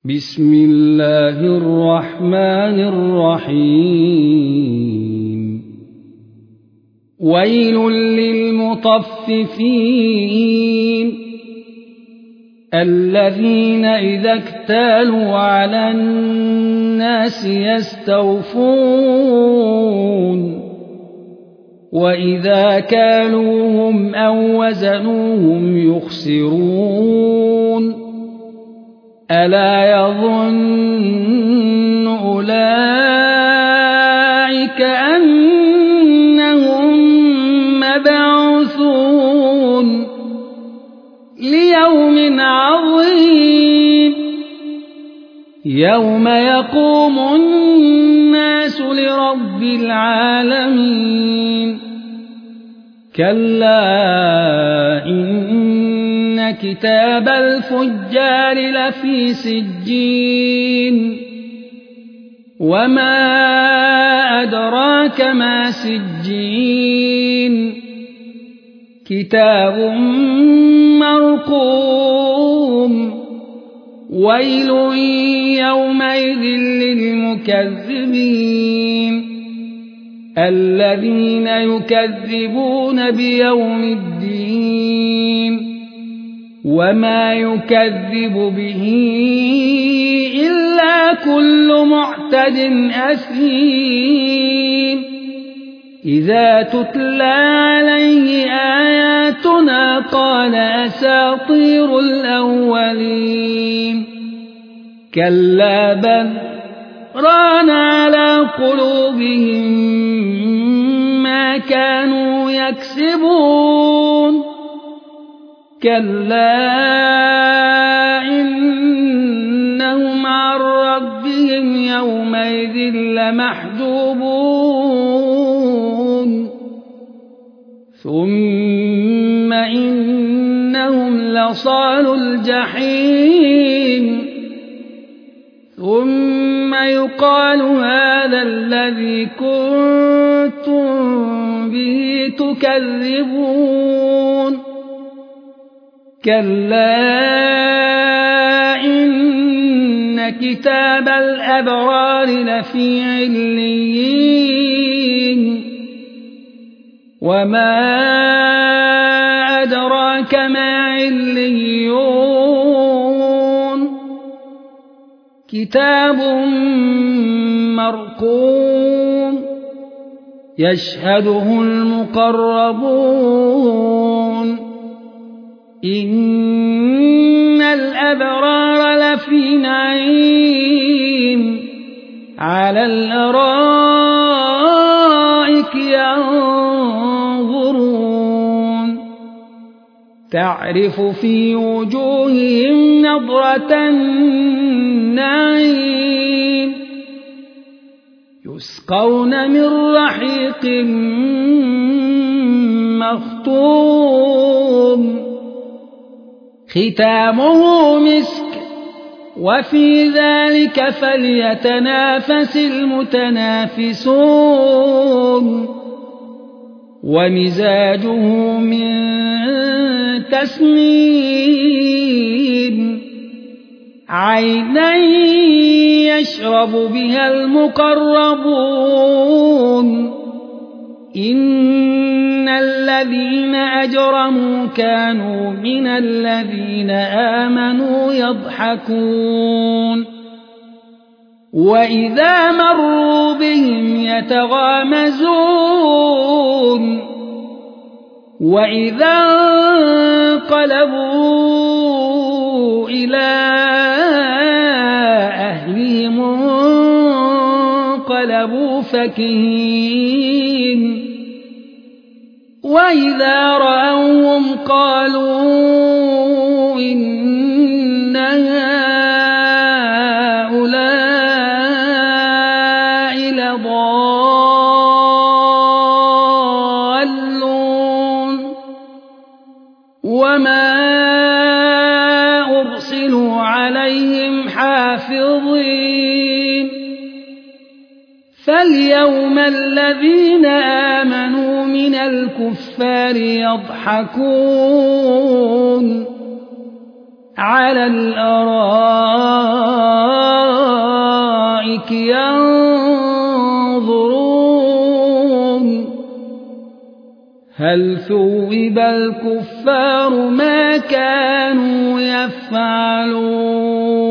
بسم الله الرحمن الرحيم ويل للمطففين الذين إذا اكتالوا على الناس يستوفون وإذا كالوهم أو وزنوهم يخسرون ألا يظن أولئك أنهم مبعوثون ليوم عظيم يوم يقوم الناس لرب العالمين كلا إن كتاب الفجار لفي سجين وما أدراك ما سجين كتاب مرقوم ويل يومئذ للمكذبين الذين يكذبون بيوم الدين وما يكذب به إلا كل معتد أثيم إذا تتلى عليه آياتنا قال أساطير الأولين كلا بل ران على قلوبهم ما كانوا يكسبون كلا إنهم عن ربهم يومئذ لمحجوبون ثم إنهم لصالو الجحيم ثم يقال هذا الذي كنتم به تكذبون كلا إن كتاب الأبرار لفي عليين وما أدراك ما عليون كتاب مرقوم يشهده المقربون إن الأبرار لفي نعيم على الأرائك ينظرون تعرف في وجوههم نضرة النعيم يسقون من رحيق مختوم ختامه مسك وفي ذلك فليتنافس المتنافسون ومزاجه من تسنيم عينا يشرب بها المقربون إن الذين أجرموا كانوا من الذين آمنوا يضحكون وإذا مروا بهم يتغامزون وإذا انقلبوا إلى أهلهم انقلبوا فكهين وإذا رأوهم قالوا إن هؤلاء لضالون وما أرسلوا عليهم حافظين فاليوم الذين آمنوا من الكفار يضحكون على الأرائك هل ثوب الكفار ما كانوا يفعلون